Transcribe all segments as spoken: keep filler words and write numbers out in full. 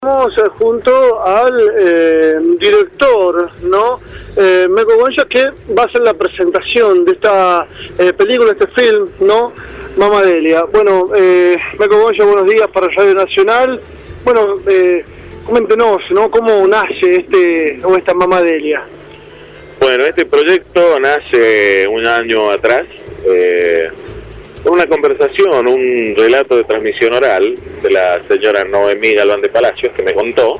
Estamos eh, junto al eh, director, ¿no? Eh, Meco Gonza, que va a hacer la presentación de esta eh, película, este film, ¿no? Mama Delia. Bueno, eh, Meco Gonza, buenos días para Radio Nacional. Bueno, eh, coméntenos, ¿no? ¿Cómo nace este o esta Mama Delia? Bueno, este proyecto nace un año atrás. Eh, Una conversación, un relato de transmisión oral de la señora Noemí Galván de Palacios, que me contó,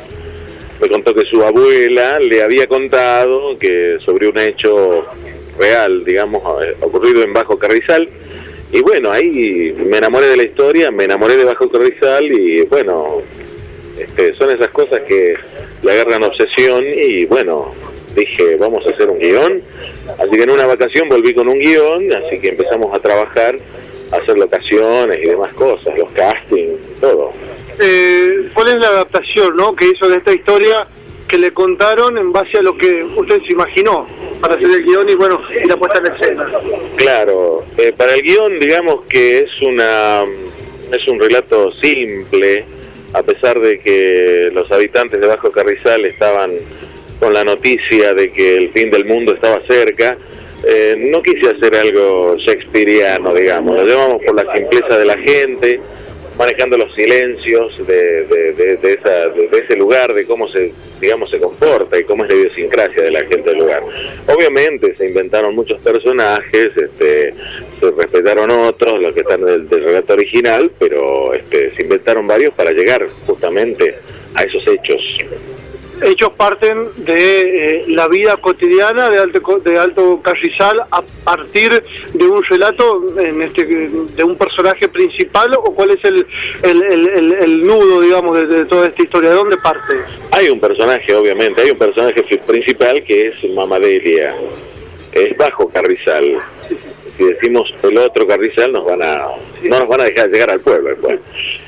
me contó que su abuela le había contado que sobre un hecho real, digamos, ocurrido en Bajo Carrizal, y bueno, ahí me enamoré de la historia, me enamoré de Bajo Carrizal, y bueno, este, son esas cosas que le agarran obsesión, y bueno, dije, vamos a hacer un guión. Así que en una vacación volví con un guión, así que empezamos a trabajar, a hacer locaciones y demás cosas, los castings, todo. Eh, ¿Cuál es la adaptación, no, que hizo de esta historia que le contaron en base a lo que usted se imaginó para hacer el guión y bueno, y la puesta en escena? Claro, eh, para el guión digamos que es una es un relato simple, a pesar de que los habitantes de Bajo Carrizal estaban con la noticia de que el fin del mundo estaba cerca. Eh, no quise hacer algo shakespeariano, digamos, lo llevamos por la simpleza de la gente, manejando los silencios de, de, de, de, esa, de, de ese lugar, de cómo se, digamos, se comporta y cómo es la idiosincrasia de la gente del lugar. Obviamente se inventaron muchos personajes, este, se respetaron otros, los que están del, del relato original, pero este, se inventaron varios para llegar justamente a esos hechos. Hechos parten de eh, la vida cotidiana de Alto, de Alto Carrizal a partir de un relato en este de un personaje principal, o cuál es el el, el, el, el nudo, digamos, de, de toda esta historia. ¿De dónde parte? Hay un personaje, obviamente, hay un personaje principal que es Mama Delia, es Bajo Carrizal. Si decimos el otro Carrizal nos van a no nos van a dejar llegar al pueblo después.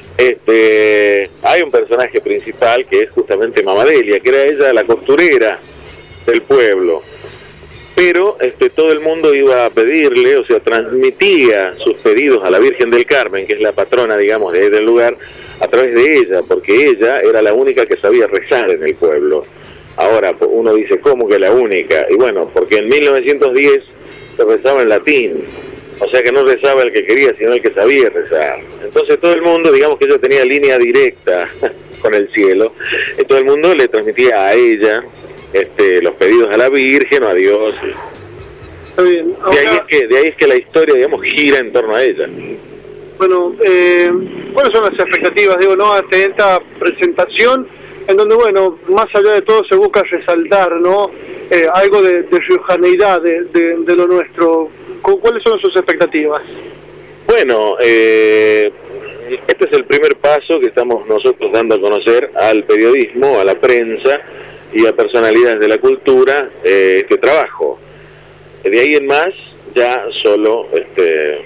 Este, hay un personaje principal que es justamente Mama Delia, que era ella la costurera del pueblo, pero este, todo el mundo iba a pedirle, o sea, transmitía sus pedidos a la Virgen del Carmen, que es la patrona, digamos, de, del lugar, a través de ella, porque ella era la única que sabía rezar en el pueblo. Ahora uno dice, ¿cómo que la única? Y bueno, porque en mil novecientos diez se rezaba en latín. O sea que no rezaba el que quería, sino el que sabía rezar. Entonces todo el mundo, digamos que ella tenía línea directa con el cielo, y todo el mundo le transmitía a ella este, los pedidos a la Virgen o a Dios. Está bien. Ahora, de, ahí es que, de ahí es que la historia, digamos, gira en torno a ella. Bueno, eh, ¿cuáles son las expectativas, digo, no, ante esta presentación, en donde, bueno, más allá de todo se busca resaltar, ¿no? Eh, algo de, de riojaneidad, de, de, de lo nuestro? ¿Cuáles son sus expectativas? Bueno, eh, este es el primer paso que estamos nosotros dando a conocer al periodismo, a la prensa y a personalidades de la cultura eh, este trabajo. De ahí en más, ya solo, este,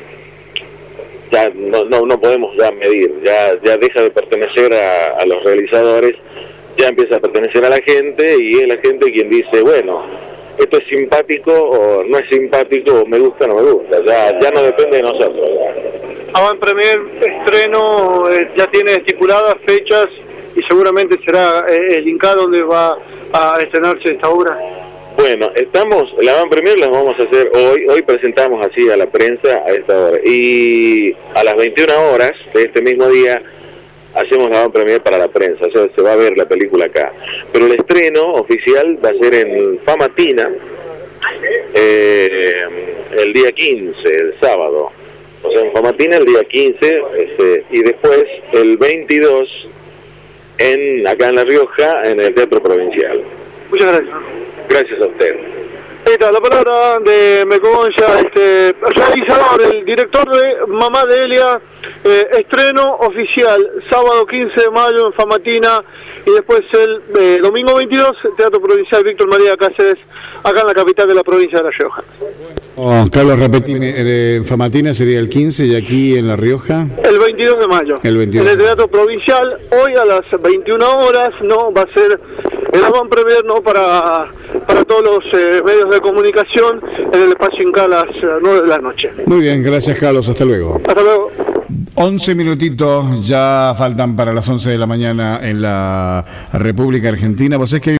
ya no, no, no podemos ya medir, ya, ya deja de pertenecer a, a los realizadores, ya empieza a pertenecer a la gente, y es la gente quien dice, bueno, esto es simpático o no es simpático, o me gusta o no me gusta, ya, ya no depende de nosotros. Avant Premier, estreno, eh, ya tiene estipuladas fechas y seguramente será eh, el Inca donde va a estrenarse esta obra. Bueno, estamos, la Avant Premier la vamos a hacer hoy, hoy presentamos así a la prensa a esta hora, y a las veintiuna horas de este mismo día hacemos la Avant Premier para la prensa, o sea, se va a ver la película acá. Pero el estreno oficial va a ser en Famatina, eh, el día quince, el sábado. O sea, en Famatina el día quince, este, y después el veintidós, en, acá en La Rioja, en el Teatro Provincial. Muchas gracias. Gracias a usted. Ahí está la palabra de Meco Gonza, este, realizador, el director de Mama Delia, eh, estreno oficial, sábado quince de mayo en Famatina, y después el eh, domingo veintidós, Teatro Provincial Víctor María Cáceres, acá en la capital de la provincia de La Rioja. Oh, Carlos, repetime, en Famatina sería el quince y aquí en La Rioja. El veintidós de mayo. El veintidós. En el Teatro Provincial, hoy a las veintiuna horas, ¿no? Va a ser el avant premier, ¿no? Para, para todos los eh, medios de comunicación en el espacio Inca a las nueve de la noche. Muy bien, gracias Carlos, hasta luego. Hasta luego. once minutitos ya faltan para las once de la mañana en la República Argentina. Vos es que